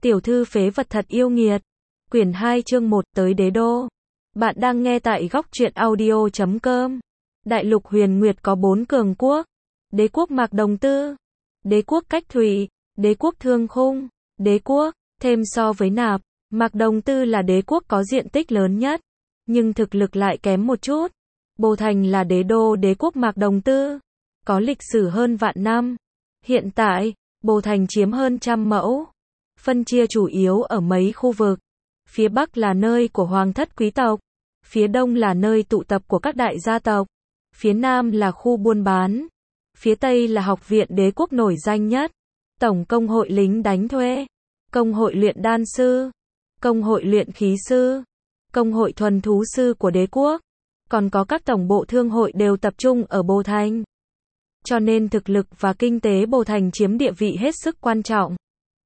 Tiểu thư phế vật thật yêu nghiệt. Quyển 2 chương 1 tới đế đô. Bạn đang nghe tại góc truyện audio.com. Đại lục huyền nguyệt có 4 cường quốc. Đế quốc Mạc Đồng Tư, đế quốc Cách Thủy, đế quốc Thương Khung, đế quốc, thêm so với Nạp, Mạc Đồng Tư là đế quốc có diện tích lớn nhất, nhưng thực lực lại kém một chút. Bồ Thành là đế đô đế quốc Mạc Đồng Tư, có lịch sử hơn vạn năm. Hiện tại, Bồ Thành chiếm hơn 100 mẫu, phân chia chủ yếu ở mấy khu vực. Phía Bắc là nơi của hoàng thất quý tộc, phía Đông là nơi tụ tập của các đại gia tộc, phía Nam là khu buôn bán, phía Tây là học viện đế quốc nổi danh nhất, tổng công hội lính đánh thuê, công hội luyện đan sư, công hội luyện khí sư, công hội thuần thú sư của đế quốc, còn có các tổng bộ thương hội đều tập trung ở Bồ Thành. Cho nên thực lực và kinh tế Bồ Thành chiếm địa vị hết sức quan trọng.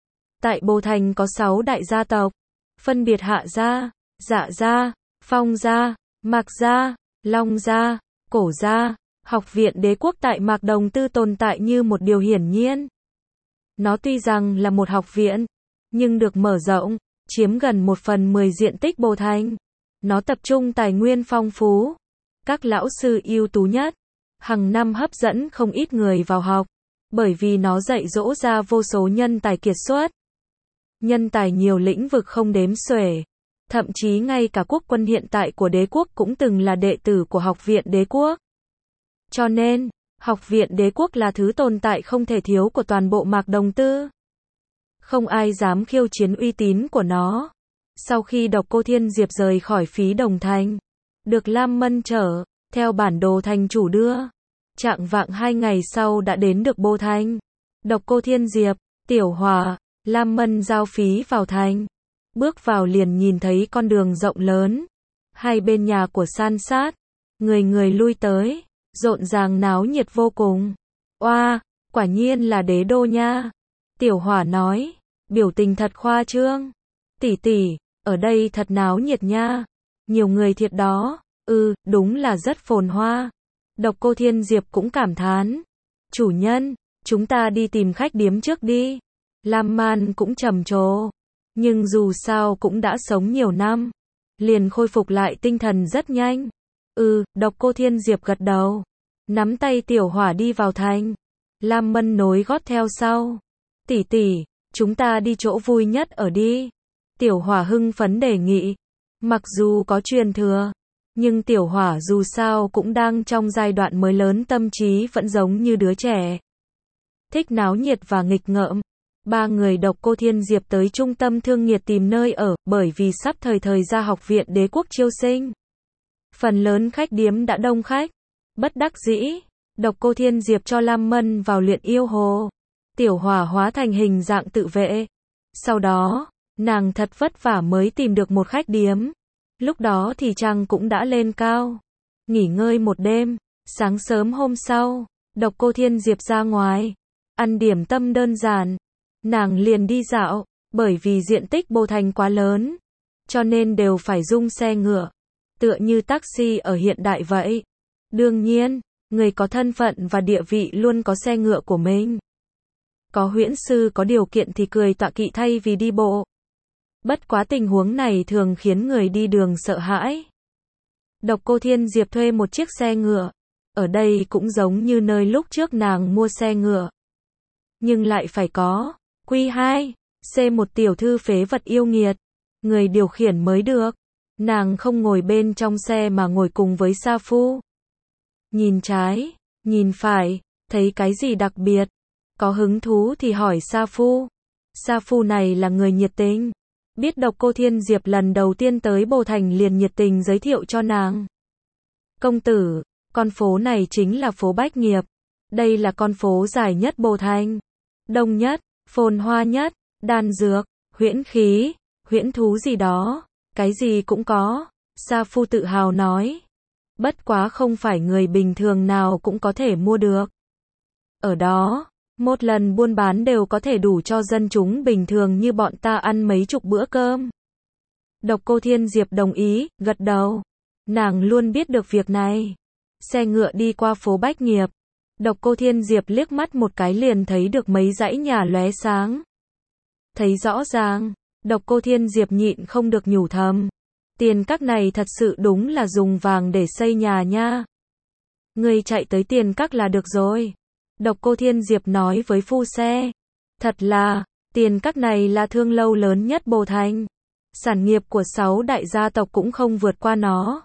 Tại Bồ Thành có 6 đại gia tộc, phân biệt Hạ gia, Dạ gia, Phong gia, Mạc gia, Long gia, Cổ gia. Học viện đế quốc tại Mạc Đồng Tư tồn tại như một điều hiển nhiên. Nó tuy rằng là một học viện, nhưng được mở rộng, chiếm gần 1/10 diện tích Bồ Thành. Nó tập trung tài nguyên phong phú, các lão sư ưu tú nhất, hàng năm hấp dẫn không ít người vào học, bởi vì nó dạy dỗ ra vô số nhân tài kiệt xuất. Nhân tài nhiều lĩnh vực không đếm xuể, thậm chí ngay cả quốc quân hiện tại của đế quốc cũng từng là đệ tử của học viện đế quốc. Cho nên, học viện đế quốc là thứ tồn tại không thể thiếu của toàn bộ Mạc Đồng Tư. Không ai dám khiêu chiến uy tín của nó. Sau khi Độc Cô Thiên Diệp rời khỏi Phí Đồng Thành, được Lam Mân chở, theo bản đồ thành chủ đưa, chạng vạng 2 ngày sau đã đến được Bồ Thành. Độc Cô Thiên Diệp, Tiểu Hỏa, Lam Mân giao phí vào thành. Bước vào liền nhìn thấy con đường rộng lớn, hai bên nhà của san sát, người người lui tới, rộn ràng náo nhiệt vô cùng. Oa, quả nhiên là đế đô nha. Tiểu Hỏa nói, biểu tình thật khoa trương. Tỷ tỷ, ở đây thật náo nhiệt nha. Nhiều người thiệt đó. Đúng là rất phồn hoa. Độc Cô Thiên Diệp cũng cảm thán. Chủ nhân, chúng ta đi tìm khách điếm trước đi. Lam Man cũng trầm trồ. Nhưng dù sao cũng đã sống nhiều năm, liền khôi phục lại tinh thần rất nhanh. Độc Cô Thiên Diệp gật đầu, nắm tay Tiểu Hỏa đi vào thành. Lam Mân nối gót theo sau. Tỷ tỷ, chúng ta đi chỗ vui nhất ở đi. Tiểu Hỏa hưng phấn đề nghị. Mặc dù có truyền thừa, nhưng Tiểu Hỏa dù sao cũng đang trong giai đoạn mới lớn, tâm trí vẫn giống như đứa trẻ. Thích náo nhiệt và nghịch ngợm. Ba người Độc Cô Thiên Diệp tới trung tâm thương nghiệp tìm nơi ở, bởi vì sắp thời ra học viện đế quốc chiêu sinh. Phần lớn khách điếm đã đông khách. Bất đắc dĩ, Độc Cô Thiên Diệp cho Lam Mân vào luyện yêu hồ. Tiểu Hỏa hóa thành hình dạng tự vệ. Sau đó, nàng thật vất vả mới tìm được một khách điếm. Lúc đó thì trăng cũng đã lên cao. Nghỉ ngơi một đêm, sáng sớm hôm sau, Độc Cô Thiên Diệp ra ngoài, ăn điểm tâm đơn giản. Nàng liền đi dạo, bởi vì diện tích Bồ Thành quá lớn, cho nên đều phải dung xe ngựa, tựa như taxi ở hiện đại vậy. Đương nhiên, người có thân phận và địa vị luôn có xe ngựa của mình. Có huyễn sư có điều kiện thì cười tọa kỵ thay vì đi bộ. Bất quá tình huống này thường khiến người đi đường sợ hãi. Độc Cô Thiên Diệp thuê một chiếc xe ngựa. Ở đây cũng giống như nơi lúc trước nàng mua xe ngựa, nhưng lại phải có Q2, C1 tiểu thư phế vật yêu nghiệt, người điều khiển mới được. Nàng không ngồi bên trong xe mà ngồi cùng với Sa Phu. Nhìn trái, nhìn phải, thấy cái gì đặc biệt, có hứng thú thì hỏi Sa Phu. Sa Phu này là người nhiệt tình, biết Độc Cô Thiên Diệp lần đầu tiên tới Bồ Thành liền nhiệt tình giới thiệu cho nàng. Công tử, con phố này chính là phố Bách Nghiệp. Đây là con phố dài nhất Bồ Thành, đông nhất, phồn hoa nhất, đan dược, huyễn khí, huyễn thú gì đó, cái gì cũng có. Sa Phu tự hào nói. Bất quá không phải người bình thường nào cũng có thể mua được. Ở đó, một lần buôn bán đều có thể đủ cho dân chúng bình thường như bọn ta ăn mấy chục bữa cơm. Độc Cô Thiên Diệp đồng ý, gật đầu. Nàng luôn biết được việc này. Xe ngựa đi qua phố Bách Nghiệp. Độc Cô Thiên Diệp liếc mắt một cái liền thấy được mấy dãy nhà lóe sáng. Thấy rõ ràng, Độc Cô Thiên Diệp nhịn không được nhủ thầm. Tiền các này thật sự đúng là dùng vàng để xây nhà nha. Ngươi chạy tới tiền các là được rồi. Độc Cô Thiên Diệp nói với phu xe. Thật là, tiền các này là thương lâu lớn nhất Bồ Thành. Sản nghiệp của 6 đại gia tộc cũng không vượt qua nó.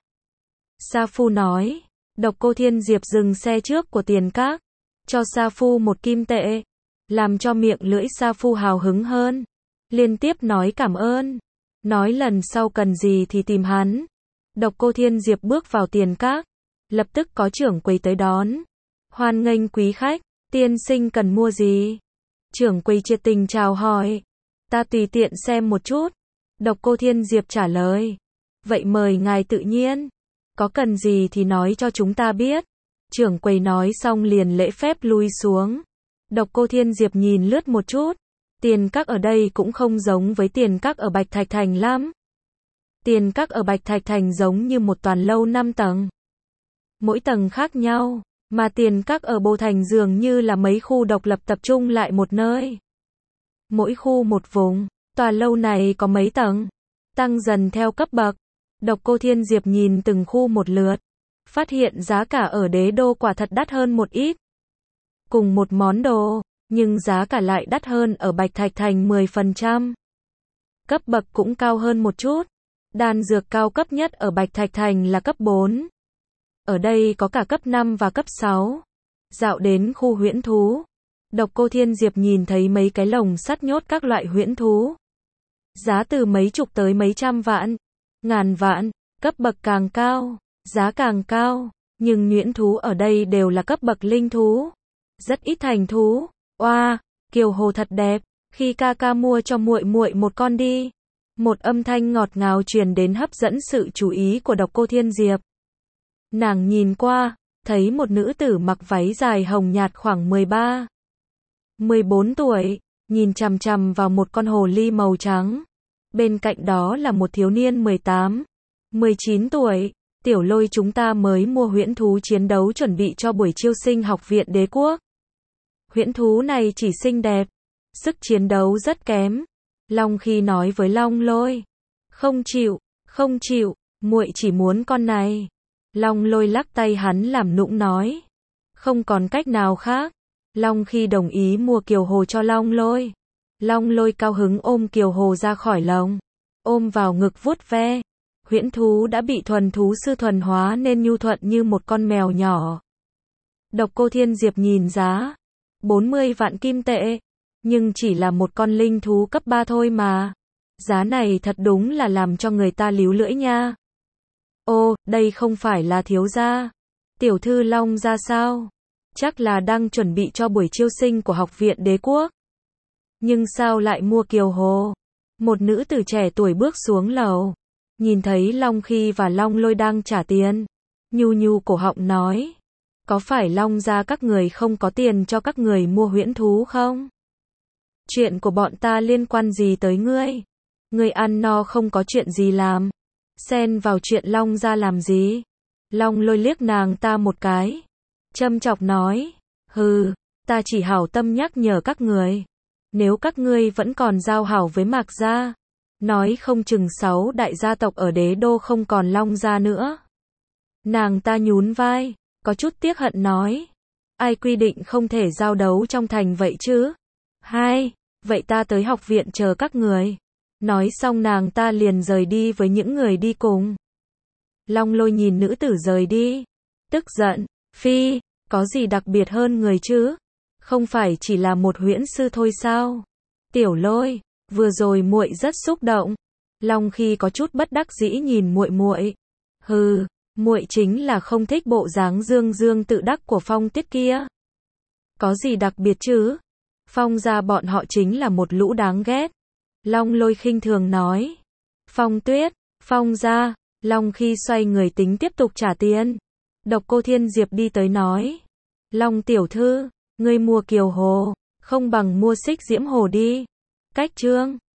Sa Phu nói. Độc Cô Thiên Diệp dừng xe trước của tiền các. Cho Sa Phu 1 kim tệ. Làm cho miệng lưỡi Sa Phu hào hứng hơn. Liên tiếp nói cảm ơn. Nói lần sau cần gì thì tìm hắn. Độc Cô Thiên Diệp bước vào tiền các. Lập tức có trưởng quầy tới đón. Hoan nghênh quý khách, tiên sinh cần mua gì? Trưởng quầy nhiệt tình chào hỏi. Ta tùy tiện xem một chút. Độc Cô Thiên Diệp trả lời. Vậy mời ngài tự nhiên. Có cần gì thì nói cho chúng ta biết. Trưởng quầy nói xong liền lễ phép lui xuống. Độc Cô Thiên Diệp nhìn lướt một chút. Tiền các ở đây cũng không giống với tiền các ở Bạch Thạch Thành lắm. Tiền các ở Bạch Thạch Thành giống như một toàn lâu 5 tầng. Mỗi tầng khác nhau, mà tiền các ở Bồ Thành dường như là mấy khu độc lập tập trung lại một nơi. Mỗi khu một vùng, tòa lâu này có mấy tầng, tăng dần theo cấp bậc. Độc Cô Thiên Diệp nhìn từng khu một lượt, phát hiện giá cả ở Đế Đô quả thật đắt hơn một ít. Cùng một món đồ, nhưng giá cả lại đắt hơn ở Bạch Thạch Thành 10%. Cấp bậc cũng cao hơn một chút. Đan dược cao cấp nhất ở Bạch Thạch Thành là cấp 4. Ở đây có cả cấp 5 và cấp 6. Dạo đến khu huyễn thú. Độc Cô Thiên Diệp nhìn thấy mấy cái lồng sắt nhốt các loại huyễn thú. Giá từ mấy chục tới mấy trăm vạn, ngàn vạn, cấp bậc càng cao, giá càng cao, nhưng huyễn thú ở đây đều là cấp bậc linh thú. Rất ít thành thú. Oa, Kiều Hồ thật đẹp, khi ca ca mua cho muội muội một con đi. Một âm thanh ngọt ngào truyền đến hấp dẫn sự chú ý của Độc Cô Thiên Diệp. Nàng nhìn qua, thấy một nữ tử mặc váy dài hồng nhạt khoảng 13, 14 tuổi, nhìn chằm chằm vào một con hồ ly màu trắng. Bên cạnh đó là một thiếu niên 18, 19 tuổi. Tiểu Lôi, chúng ta mới mua huyễn thú chiến đấu chuẩn bị cho buổi chiêu sinh học viện đế quốc. Huyễn thú này chỉ xinh đẹp, sức chiến đấu rất kém. Long Khi nói với Long Lôi. Không chịu, muội chỉ muốn con này. Long Lôi lắc tay hắn làm nũng nói. Không còn cách nào khác. Long Khi đồng ý mua Kiều Hồ cho Long Lôi. Long Lôi cao hứng ôm Kiều Hồ ra khỏi lồng, ôm vào ngực vuốt ve. Huyễn thú đã bị thuần thú sư thuần hóa nên nhu thuận như một con mèo nhỏ. Độc Cô Thiên Diệp nhìn giá, 40 vạn kim tệ, nhưng chỉ là một con linh thú cấp 3 thôi mà. Giá này thật đúng là làm cho người ta líu lưỡi nha. Ô, đây không phải là thiếu gia, tiểu thư Long gia sao? Chắc là đang chuẩn bị cho buổi chiêu sinh của học viện đế quốc. Nhưng sao lại mua Kiều Hồ? Một nữ tử trẻ tuổi bước xuống lầu, nhìn thấy Long Khi và Long Lôi đang trả tiền, nhu nhu cổ họng nói. Có phải Long gia các người không có tiền cho các người mua huyễn thú không? Chuyện của bọn ta liên quan gì tới ngươi? Ngươi ăn no không có chuyện gì làm, xen vào chuyện Long gia làm gì? Long Lôi liếc nàng ta một cái, châm chọc nói. Hừ, ta chỉ hảo tâm nhắc nhở các người. Nếu các ngươi vẫn còn giao hảo với Mạc gia, nói không chừng 6 đại gia tộc ở Đế Đô không còn Long gia nữa. Nàng ta nhún vai, có chút tiếc hận nói. Ai quy định không thể giao đấu trong thành vậy chứ? Vậy ta tới học viện chờ các người. Nói xong nàng ta liền rời đi với những người đi cùng. Long Lôi nhìn nữ tử rời đi, tức giận. Phi, có gì đặc biệt hơn người chứ? Không phải chỉ là một huyễn sư thôi sao? Tiểu Lôi, vừa rồi muội rất xúc động. Long Khi có chút bất đắc dĩ nhìn muội. Hừ, muội chính là không thích bộ dáng dương dương tự đắc của Phong Tuyết kia. Có gì đặc biệt chứ? Phong gia bọn họ chính là một lũ đáng ghét. Long Lôi khinh thường nói. Phong Tuyết, Phong gia. Long Khi xoay người tính tiếp tục trả tiền. Độc Cô Thiên Diệp đi tới nói. Long tiểu thư, ngươi mua Kiều Hồ, không bằng mua Xích Diễm Hồ đi. Cách chương